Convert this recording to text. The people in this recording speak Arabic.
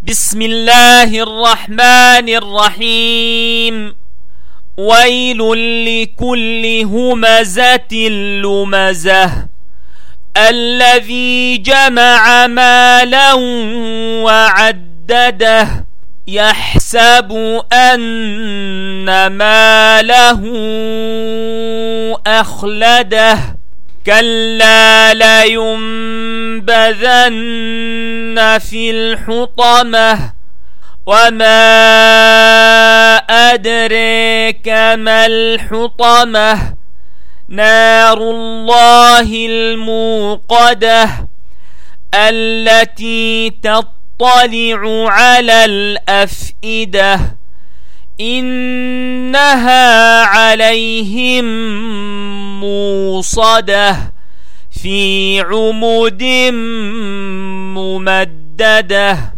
بسم الله الرحمن الرحيم. ويل لكل همزة لمزة الذي جمع مالا وعدده يحسب أن ماله أخلده كلا لينبذن في الحطمة وما أدريك ما الحطمة نار الله الموقدة التي تطلع على الأفئدة إنها عليهم موصدة في عمد ممددة.